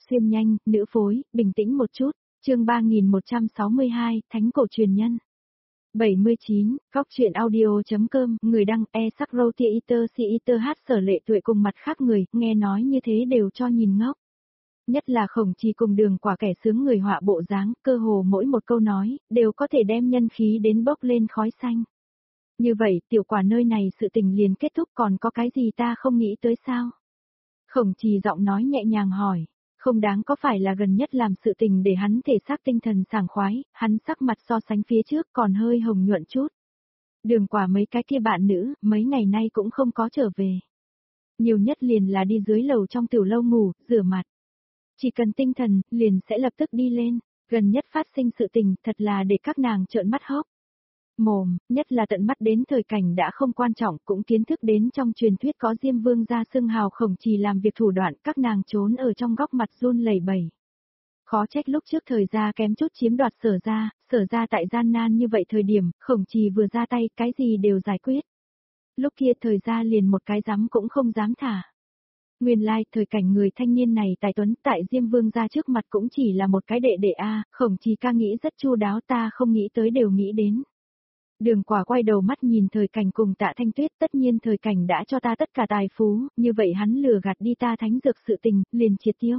Xuyên nhanh, nữ phối, bình tĩnh một chút. Chương 3162, Thánh cổ truyền nhân. 79, góc truyện audio.com, người đăng e-sắc-rô-tia-iter-si-iter hát Sở Lệ Tuệ cùng mặt khác người, nghe nói như thế đều cho nhìn ngốc. Nhất là Khổng Trì cùng Đường Quả kẻ sướng người họa bộ dáng, cơ hồ mỗi một câu nói, đều có thể đem nhân khí đến bốc lên khói xanh. Như vậy, Tiểu Quả nơi này sự tình liền kết thúc, còn có cái gì ta không nghĩ tới sao? Khổng Trì giọng nói nhẹ nhàng hỏi. Không đáng có phải là gần nhất làm sự tình để hắn thể xác tinh thần sảng khoái, hắn sắc mặt so sánh phía trước còn hơi hồng nhuận chút. Đường Quả mấy cái kia bạn nữ, mấy ngày nay cũng không có trở về. Nhiều nhất liền là đi dưới lầu trong tiểu lâu ngủ, rửa mặt. Chỉ cần tinh thần, liền sẽ lập tức đi lên, gần nhất phát sinh sự tình thật là để các nàng trợn mắt hốc. Mồm, nhất là tận mắt đến thời cảnh đã không quan trọng, cũng kiến thức đến trong truyền thuyết có Diêm Vương gia xưng hào Khổng Trì làm việc thủ đoạn, các nàng trốn ở trong góc mặt run lẩy bẩy. Khó trách lúc trước thời gia kém chút chiếm đoạt Sở gia tại gian nan như vậy thời điểm, Khổng Trì vừa ra tay, cái gì đều giải quyết. Lúc kia thời gia liền một cái dám cũng không dám thả. Nguyên lai, thời cảnh người thanh niên này tài tuấn tại Diêm Vương gia trước mặt cũng chỉ là một cái đệ đệ a, Khổng Trì ca nghĩ rất chu đáo, ta không nghĩ tới đều nghĩ đến. Đường Quả quay đầu mắt nhìn thời cảnh cùng Tạ Thanh Tuyết, tất nhiên thời cảnh đã cho ta tất cả tài phú, như vậy hắn lừa gạt đi ta thánh dược sự tình, liền triệt tiêu.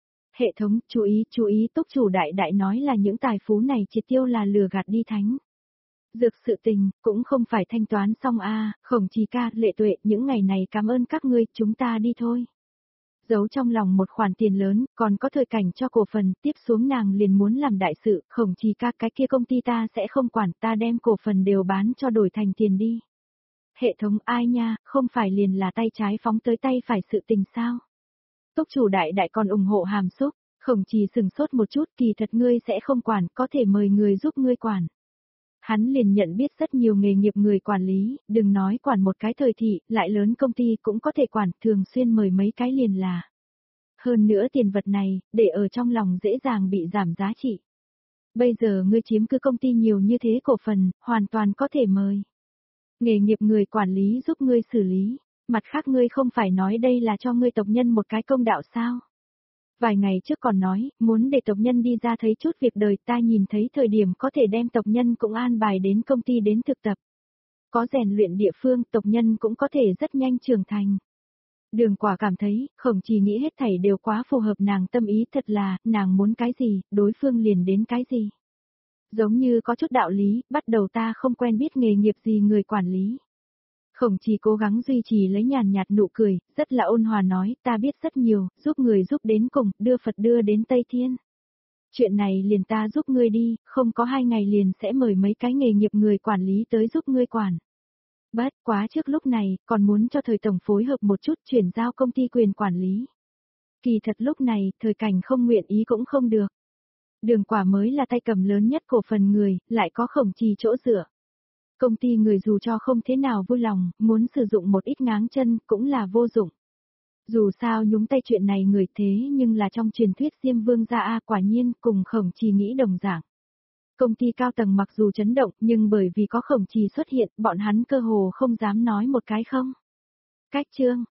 Hệ thống, chú ý, túc chủ đại đại nói là những tài phú này triệt tiêu là lừa gạt đi thánh dược sự tình, cũng không phải thanh toán xong a, Khổng Trì ca, Lệ Tuệ, những ngày này cảm ơn các ngươi, chúng ta đi thôi. Giấu trong lòng một khoản tiền lớn, còn có thời cảnh cho cổ phần, tiếp xuống nàng liền muốn làm đại sự, Khổng Trì ca, cái kia công ty ta sẽ không quản, ta đem cổ phần đều bán cho đổi thành tiền đi. Hệ thống ai nha, không phải liền là tay trái phóng tới tay phải sự tình sao? Túc chủ đại đại còn ủng hộ hàm xúc, Khổng Trì sừng sốt một chút, kỳ thật ngươi sẽ không quản, có thể mời người giúp ngươi quản. Hắn liền nhận biết rất nhiều nghề nghiệp người quản lý, đừng nói quản một cái thời thị, lại lớn công ty cũng có thể quản, thường xuyên mời mấy cái liền là. Hơn nữa tiền vật này, để ở trong lòng dễ dàng bị giảm giá trị. Bây giờ ngươi chiếm cứ công ty nhiều như thế cổ phần, hoàn toàn có thể mời. Nghề nghiệp người quản lý giúp ngươi xử lý, mặt khác ngươi không phải nói đây là cho ngươi tộc nhân một cái công đạo sao? Vài ngày trước còn nói, muốn để tộc nhân đi ra thấy chút việc đời, ta nhìn thấy thời điểm có thể đem tộc nhân cũng an bài đến công ty đến thực tập. Có rèn luyện địa phương, tộc nhân cũng có thể rất nhanh trưởng thành. Đường Quả cảm thấy, Khổng Trì nghĩ hết thảy đều quá phù hợp nàng tâm ý, thật là, nàng muốn cái gì, đối phương liền đến cái gì. Giống như có chút đạo lý, bắt đầu ta không quen biết nghề nghiệp gì người quản lý. Khổng Trì cố gắng duy trì lấy nhàn nhạt nụ cười, rất là ôn hòa nói, ta biết rất nhiều, giúp người giúp đến cùng, đưa Phật đưa đến Tây Thiên. Chuyện này liền ta giúp ngươi đi, không có 2 ngày liền sẽ mời mấy cái nghề nghiệp người quản lý tới giúp ngươi quản. Bất quá trước lúc này, còn muốn cho thời tổng phối hợp một chút chuyển giao công ty quyền quản lý. Kỳ thật lúc này, thời cảnh không nguyện ý cũng không được. Đường Quả mới là tay cầm lớn nhất cổ phần người, lại có Khổng Trì chỗ dựa. Công ty người dù cho không thế nào vui lòng, muốn sử dụng một ít ngáng chân, cũng là vô dụng. Dù sao nhúng tay chuyện này người thế nhưng là trong truyền thuyết Diêm Vương gia a, quả nhiên, cùng Khổng Trì nghĩ đồng dạng. Công ty cao tầng mặc dù chấn động, nhưng bởi vì có Khổng Trì xuất hiện, bọn hắn cơ hồ không dám nói một cái không. Cách chương,